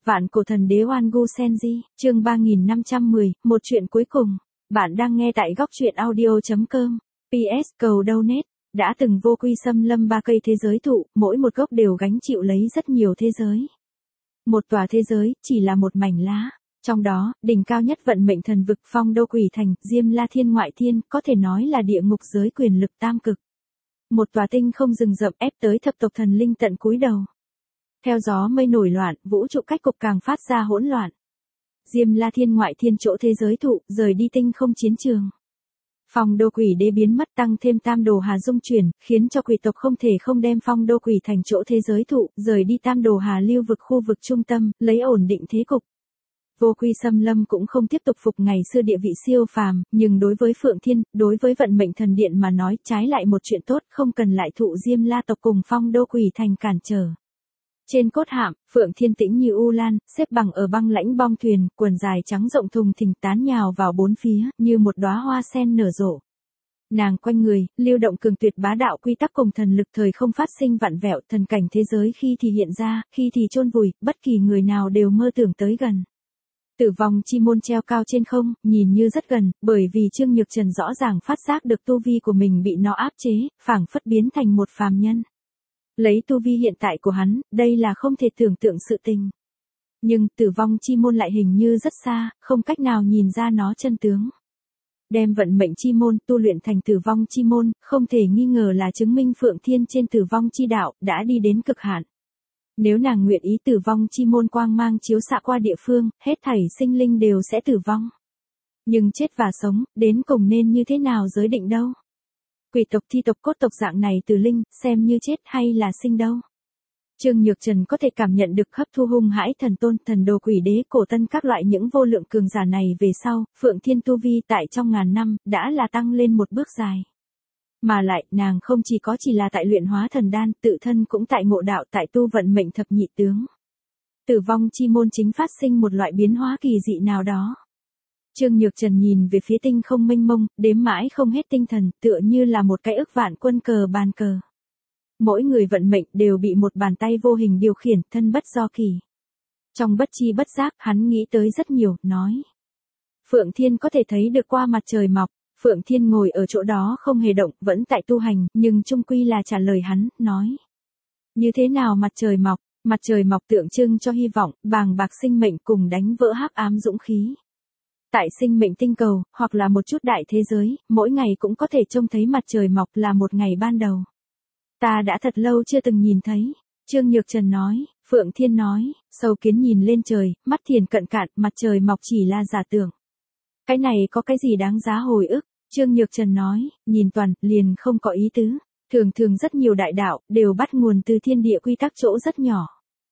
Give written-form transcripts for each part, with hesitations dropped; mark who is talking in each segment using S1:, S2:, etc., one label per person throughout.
S1: Vạn cổ thần đế Oan Gu Senji, chương 3510, một chuyện cuối cùng. Bạn đang nghe tại góc truyện audio.com. PS cầu donate. Đã từng vô quy xâm lâm 3 cây thế giới thụ, mỗi một gốc đều gánh chịu lấy rất nhiều thế giới. Một tòa thế giới, chỉ là một mảnh lá. Trong đó, đỉnh cao nhất vận mệnh thần vực Phong Đô Quỷ Thành, Diêm La Thiên ngoại thiên, có thể nói là địa ngục giới quyền lực tam cực. Một tòa tinh không rừng rậm ép tới thập tộc thần linh tận cúi đầu. Theo gió mây nổi loạn, vũ trụ cách cục càng phát ra hỗn loạn. Diêm La Thiên ngoại thiên chỗ thế giới thụ, rời đi tinh không chiến trường. Phong Đô Quỷ Đế biến mất tăng thêm Tam Đồ Hà dung chuyển, khiến cho quỷ tộc không thể không đem Phong Đô Quỷ Thành chỗ thế giới thụ, rời đi Tam Đồ Hà lưu vực khu vực trung tâm, lấy ổn định thế cục. Vô quy xâm lâm cũng không tiếp tục phục ngày xưa địa vị siêu phàm, nhưng đối với Phượng Thiên, đối với vận mệnh thần điện mà nói trái lại một chuyện tốt, không cần lại thụ Diêm La tộc cùng Phong Đô Quỷ Thành cản trở. Trên cốt hạm, Phượng Thiên tĩnh như u lan, xếp bằng ở băng lãnh bong thuyền, quần dài trắng rộng thùng thình tán nhào vào bốn phía, như một đóa hoa sen nở rộ. Nàng quanh người, lưu động cường tuyệt bá đạo quy tắc cùng thần lực thời không phát sinh vặn vẹo, thần cảnh thế giới khi thì hiện ra, khi thì chôn vùi, bất kỳ người nào đều mơ tưởng tới gần. Tử vong chi môn treo cao trên không, nhìn như rất gần, bởi vì Trương Nhược Trần rõ ràng phát giác được tu vi của mình bị nó áp chế, phảng phất biến thành một phàm nhân. Lấy tu vi hiện tại của hắn, đây là không thể tưởng tượng sự tình. Nhưng tử vong chi môn lại hình như rất xa, không cách nào nhìn ra nó chân tướng. Đem vận mệnh chi môn tu luyện thành tử vong chi môn, không thể nghi ngờ là chứng minh Phượng Thiên trên tử vong chi đạo, đã đi đến cực hạn. Nếu nàng nguyện ý tử vong chi môn quang mang chiếu xạ qua địa phương, hết thảy sinh linh đều sẽ tử vong. Nhưng chết và sống, đến cùng nên như thế nào giới định đâu? Quỷ tộc thi tộc cốt tộc dạng này từ linh, xem như chết hay là sinh đâu. Trương Nhược Trần có thể cảm nhận được hấp thu hung hãi thần tôn, thần đồ quỷ đế, cổ tân các loại những vô lượng cường giả này về sau, Phượng Thiên tu vi tại trong ngàn năm, đã là tăng lên một bước dài. Mà lại, nàng không chỉ là tại luyện hóa thần đan, tự thân cũng tại ngộ đạo tại tu vận mệnh thập nhị tướng. Tử vong chi môn chính phát sinh một loại biến hóa kỳ dị nào đó. Trương Nhược Trần nhìn về phía tinh không mênh mông, đếm mãi không hết tinh thần, tựa như là một cái ức vạn quân cờ bàn cờ. Mỗi người vận mệnh đều bị một bàn tay vô hình điều khiển, thân bất do kỳ. Trong bất chi bất giác, hắn nghĩ tới rất nhiều, nói. Phượng Thiên có thể thấy được qua mặt trời mọc, Phượng Thiên ngồi ở chỗ đó không hề động, vẫn tại tu hành, nhưng chung quy là trả lời hắn, nói. Như thế nào mặt trời mọc? Mặt trời mọc tượng trưng cho hy vọng, bàng bạc sinh mệnh cùng đánh vỡ hắc ám dũng khí. Tại sinh mệnh tinh cầu, hoặc là một chút đại thế giới, mỗi ngày cũng có thể trông thấy mặt trời mọc là một ngày ban đầu. Ta đã thật lâu chưa từng nhìn thấy. Trương Nhược Trần nói, Phượng Thiên nói, sâu kiến nhìn lên trời, mắt thiền cận cạn, mặt trời mọc chỉ là giả tưởng. Cái này có cái gì đáng giá hồi ức? Trương Nhược Trần nói, nhìn toàn, liền không có ý tứ. Thường rất nhiều đại đạo, đều bắt nguồn từ thiên địa quy tắc chỗ rất nhỏ.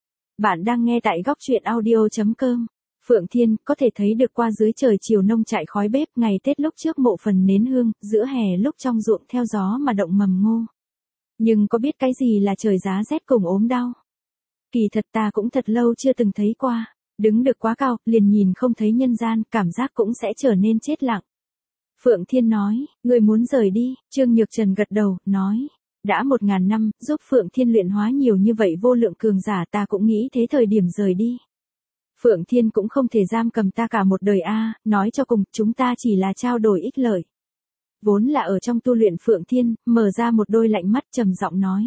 S1: Bạn đang nghe tại góc truyện audio.com. Phượng Thiên có thể thấy được qua dưới trời chiều nông trại khói bếp, ngày Tết lúc trước mộ phần nến hương, giữa hè lúc trong ruộng theo gió mà động mầm ngô. Nhưng có biết cái gì là trời giá rét cùng ốm đau? Kỳ thật ta cũng thật lâu chưa từng thấy qua. Đứng được quá cao, liền nhìn không thấy nhân gian, cảm giác cũng sẽ trở nên chết lặng. Phượng Thiên nói, người muốn rời đi, Trương Nhược Trần gật đầu, nói. Đã 1000 năm, giúp Phượng Thiên luyện hóa nhiều như vậy vô lượng cường giả, ta cũng nghĩ thế thời điểm rời đi. Phượng Thiên cũng không thể giam cầm ta cả một đời a, nói cho cùng, chúng ta chỉ là trao đổi ích lợi. Vốn là ở trong tu luyện Phượng Thiên, mở ra một đôi lạnh mắt trầm giọng nói.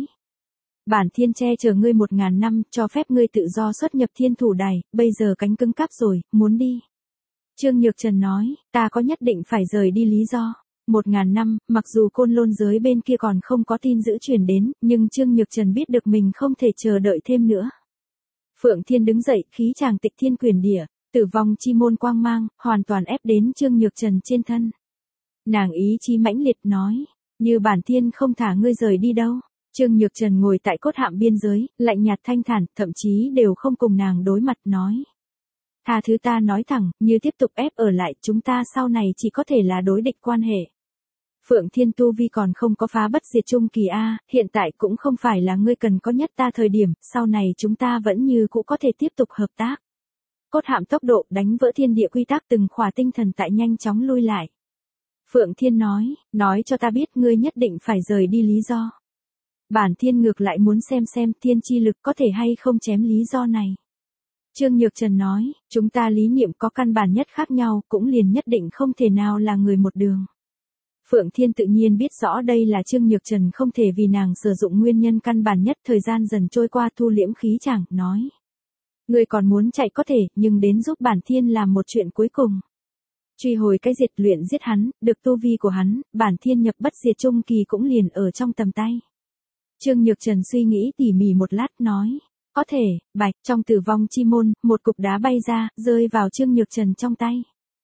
S1: Bản Thiên che chở ngươi 1000 năm, cho phép ngươi tự do xuất nhập thiên thủ đài, bây giờ cánh cứng cáp rồi, muốn đi. Trương Nhược Trần nói, ta có nhất định phải rời đi lý do. 1000 năm, mặc dù côn lôn giới bên kia còn không có tin dữ truyền đến, nhưng Trương Nhược Trần biết được mình không thể chờ đợi thêm nữa. Phượng Thiên đứng dậy, khí chàng tịch thiên quyền địa, tử vong chi môn quang mang, hoàn toàn ép đến Trương Nhược Trần trên thân. Nàng ý chí mãnh liệt nói, như bản Thiên không thả ngươi rời đi đâu. Trương Nhược Trần ngồi tại cốt hạm biên giới, lạnh nhạt thanh thản, thậm chí đều không cùng nàng đối mặt nói. Tha thứ ta nói thẳng, như tiếp tục ép ở lại, chúng ta sau này chỉ có thể là đối địch quan hệ. Phượng Thiên tu vi còn không có phá bất diệt trung kỳ a, hiện tại cũng không phải là ngươi cần có nhất ta thời điểm, sau này chúng ta vẫn như cũ có thể tiếp tục hợp tác. Cốt hạm tốc độ đánh vỡ thiên địa quy tắc, từng khỏa tinh thần tại nhanh chóng lui lại. Phượng Thiên nói cho ta biết ngươi nhất định phải rời đi lý do. Bản Thiên ngược lại muốn xem thiên chi lực có thể hay không chém lý do này. Trương Nhược Trần nói, chúng ta lý niệm có căn bản nhất khác nhau, cũng liền nhất định không thể nào là người một đường. Phượng Thiên tự nhiên biết rõ đây là Trương Nhược Trần không thể vì nàng sử dụng nguyên nhân căn bản nhất. Thời gian dần trôi qua, thu liễm khí chàng, nói. Người còn muốn chạy có thể, nhưng đến giúp bản thiên làm một chuyện cuối cùng. Truy hồi cái diệt luyện giết hắn, được tu vi của hắn, bản thiên nhập bất diệt trung kỳ cũng liền ở trong tầm tay. Trương Nhược Trần suy nghĩ tỉ mỉ một lát, nói. Có thể. Bạch, trong tử vong chi môn, một cục đá bay ra, rơi vào Trương Nhược Trần trong tay.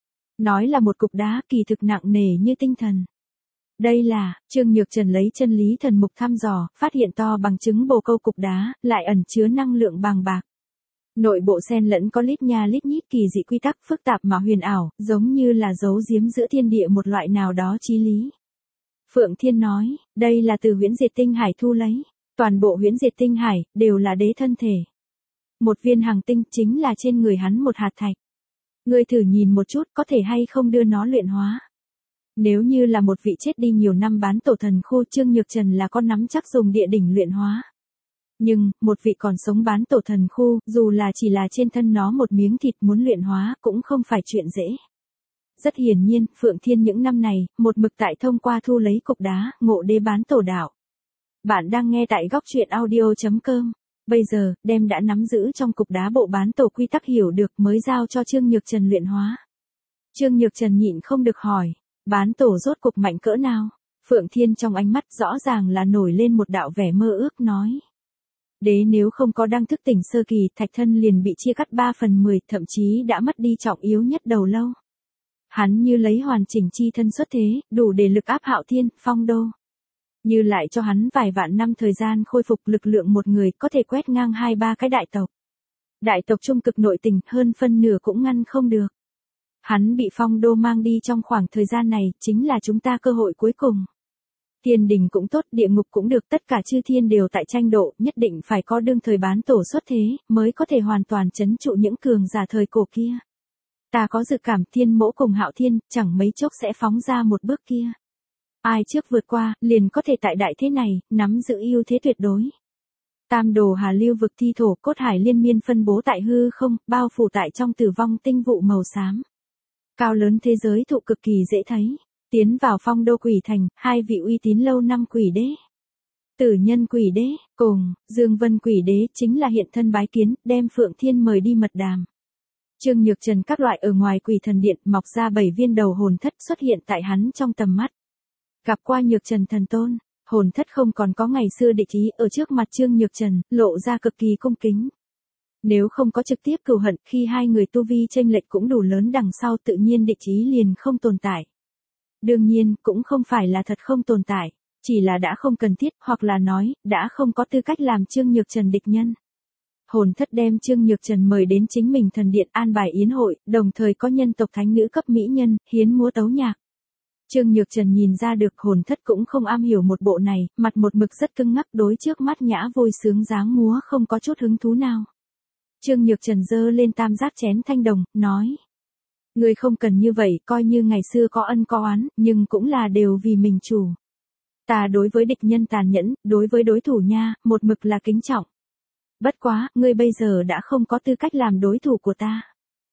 S1: Nói là một cục đá, kỳ thực nặng nề như tinh thần. Đây là, Trương Nhược Trần lấy chân lý thần mục thăm dò, phát hiện to bằng trứng bồ câu cục đá, lại ẩn chứa năng lượng bàng bạc. Nội bộ xen lẫn có lít nha lít nhít kỳ dị quy tắc phức tạp mà huyền ảo, giống như là giấu giếm giữa thiên địa một loại nào đó chí lý. Phượng Thiên nói, đây là từ Huyễn Diệt Tinh Hải thu lấy. Toàn bộ Huyễn Diệt Tinh Hải, đều là đế thân thể. Một viên hằng tinh chính là trên người hắn một hạt thạch. Ngươi thử nhìn một chút có thể hay không đưa nó luyện hóa. Nếu như là một vị chết đi nhiều năm bán tổ thần khu, Trương Nhược Trần là con nắm chắc dùng địa đỉnh luyện hóa. Nhưng, một vị còn sống bán tổ thần khu, dù là chỉ là trên thân nó một miếng thịt muốn luyện hóa, cũng không phải chuyện dễ. Rất hiển nhiên, Phượng Thiên những năm này, một mực tại thông qua thu lấy cục đá, ngộ đế bán tổ đạo. Bạn đang nghe tại góc truyện audio.com. Bây giờ, đem đã nắm giữ trong cục đá bộ bán tổ quy tắc hiểu được mới giao cho Trương Nhược Trần luyện hóa. Trương Nhược Trần nhịn không được hỏi, bán tổ rốt cục mạnh cỡ nào? Phượng Thiên trong ánh mắt rõ ràng là nổi lên một đạo vẻ mơ ước, nói. Đế nếu không có đăng thức tỉnh sơ kỳ, thạch thân liền bị chia cắt 3/10, thậm chí đã mất đi trọng yếu nhất đầu lâu. Hắn như lấy hoàn chỉnh chi thân xuất thế, đủ để lực áp Hạo Thiên, Phong Đô. Như lại cho hắn vài vạn năm thời gian khôi phục lực lượng một người, có thể quét ngang 2-3 cái đại tộc. Đại tộc trung cực nội tình, hơn phân nửa cũng ngăn không được. Hắn bị Phong Đô mang đi trong khoảng thời gian này, chính là chúng ta cơ hội cuối cùng. Thiên đình cũng tốt, địa ngục cũng được, tất cả chư thiên đều tại tranh độ, nhất định phải có đương thời bán tổ xuất thế, mới có thể hoàn toàn trấn trụ những cường giả thời cổ kia. Ta có dự cảm Thiên Mẫu cùng Hạo Thiên, chẳng mấy chốc sẽ phóng ra một bước kia. Ai trước vượt qua, liền có thể tại đại thế này, nắm giữ ưu thế tuyệt đối. Tam đồ hà lưu vực thi thổ cốt hải liên miên phân bố tại hư không, bao phủ tại trong tử vong tinh vụ màu xám. Cao lớn thế giới thụ cực kỳ dễ thấy. Tiến vào Phong Đô Quỷ Thành, hai vị uy tín lâu năm quỷ đế. Tử Nhân Quỷ Đế, cùng, Dương Vân Quỷ Đế chính là hiện thân bái kiến, đem Phượng Thiên mời đi mật đàm. Trương Nhược Trần các loại ở ngoài Quỷ Thần Điện mọc ra 7 viên đầu hồn thất xuất hiện tại hắn trong tầm mắt. Gặp qua Nhược Trần thần tôn, hồn thất không còn có ngày xưa địch ý, ở trước mặt Trương Nhược Trần, lộ ra cực kỳ cung kính. Nếu không có trực tiếp cừu hận, khi hai người tu vi chênh lệch cũng đủ lớn, đằng sau tự nhiên địch ý liền không tồn tại. Đương nhiên, cũng không phải là thật không tồn tại, chỉ là đã không cần thiết, hoặc là nói, đã không có tư cách làm Trương Nhược Trần địch nhân. Hồn thất đem Trương Nhược Trần mời đến chính mình thần điện an bài yến hội, đồng thời có nhân tộc thánh nữ cấp mỹ nhân, hiến múa tấu nhạc. Trương Nhược Trần nhìn ra được hồn thất cũng không am hiểu một bộ này, mặt một mực rất cứng ngắc, đối trước mắt nhã vui sướng dáng múa không có chút hứng thú nào. Trương Nhược Trần giơ lên tam giác chén thanh đồng, nói. Người không cần như vậy, coi như ngày xưa có ân có oán, nhưng cũng là đều vì mình chủ. Ta đối với địch nhân tàn nhẫn, đối với đối thủ nha, một mực là kính trọng. Bất quá, ngươi bây giờ đã không có tư cách làm đối thủ của ta.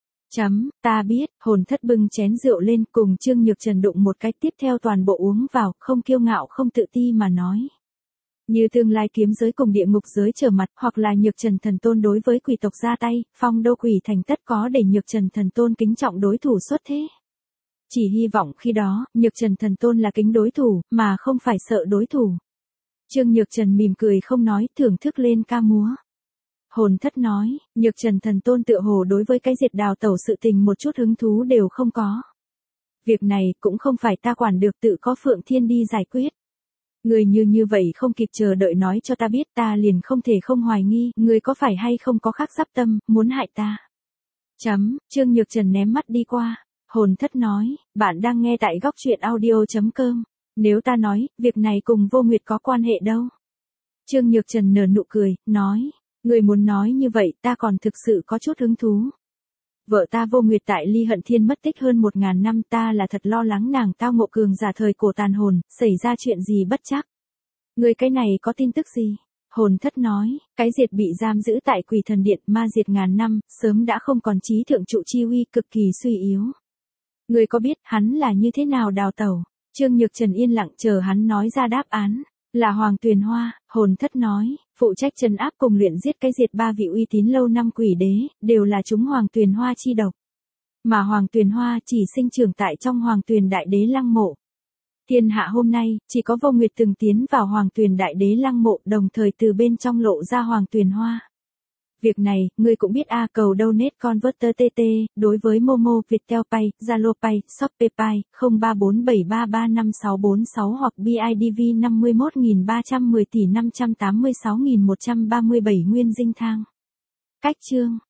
S1: Ta biết, hồn thất bưng chén rượu lên, cùng Trương Nhược Trần đụng một cái, tiếp theo toàn bộ uống vào, không kiêu ngạo không tự ti mà nói. Như tương lai kiếm giới cùng địa ngục giới trở mặt, hoặc là Nhược Trần thần tôn đối với quỷ tộc ra tay, Phong Đô Quỷ Thành tất có để Nhược Trần thần tôn kính trọng đối thủ xuất thế. Chỉ hy vọng khi đó, Nhược Trần thần tôn là kính đối thủ, mà không phải sợ đối thủ. Trương Nhược Trần mỉm cười không nói, thưởng thức lên ca múa. Hồn thất nói, Nhược Trần thần tôn tựa hồ đối với cái diệt đào tẩu sự tình một chút hứng thú đều không có. Việc này cũng không phải ta quản được, tự có Phượng Thiên đi giải quyết. Người như vậy không kịp chờ đợi nói cho ta biết, ta liền không thể không hoài nghi, người có phải hay không có khác giáp tâm, muốn hại ta. Trương Nhược Trần ném mắt đi qua. Hồn thất nói, bạn đang nghe tại góc truyện audio.com. Nếu ta nói, việc này cùng Vô Nguyệt có quan hệ đâu. Trương Nhược Trần nở nụ cười, nói, người muốn nói như vậy, ta còn thực sự có chút hứng thú. Vợ ta Vô Nguyệt tại Ly Hận Thiên mất tích hơn 1000 năm, ta là thật lo lắng nàng tao ngộ cường giả thời cổ tàn hồn, xảy ra chuyện gì bất chắc. Người cái này có tin tức gì? Hồn thất nói, cái diệt bị giam giữ tại Quỷ Thần Điện ma diệt ngàn năm, sớm đã không còn trí thượng trụ chi uy, cực kỳ suy yếu. Ngươi có biết hắn là như thế nào đào tẩu? Trương Nhược Trần yên lặng chờ hắn nói ra đáp án. Là Hoàng Tuyền Hoa. Hồn thất nói, phụ trách trấn áp cùng luyện giết cái diệt 3 vị uy tín lâu năm quỷ đế, đều là chúng Hoàng Tuyền Hoa chi độc. Mà Hoàng Tuyền Hoa chỉ sinh trưởng tại trong Hoàng Tuyền Đại Đế lăng mộ. Thiên hạ hôm nay, chỉ có Vô Nguyệt từng tiến vào Hoàng Tuyền Đại Đế lăng mộ, đồng thời từ bên trong lộ ra Hoàng Tuyền Hoa. Việc này, ngươi cũng biết a. Cầu donate converter TT, đối với Momo, Viettel Pay, Zalo Pay, Shopee Pay, 0347335646 hoặc BIDV 51310 tỷ 586.137 nguyên dinh thang. Cách chương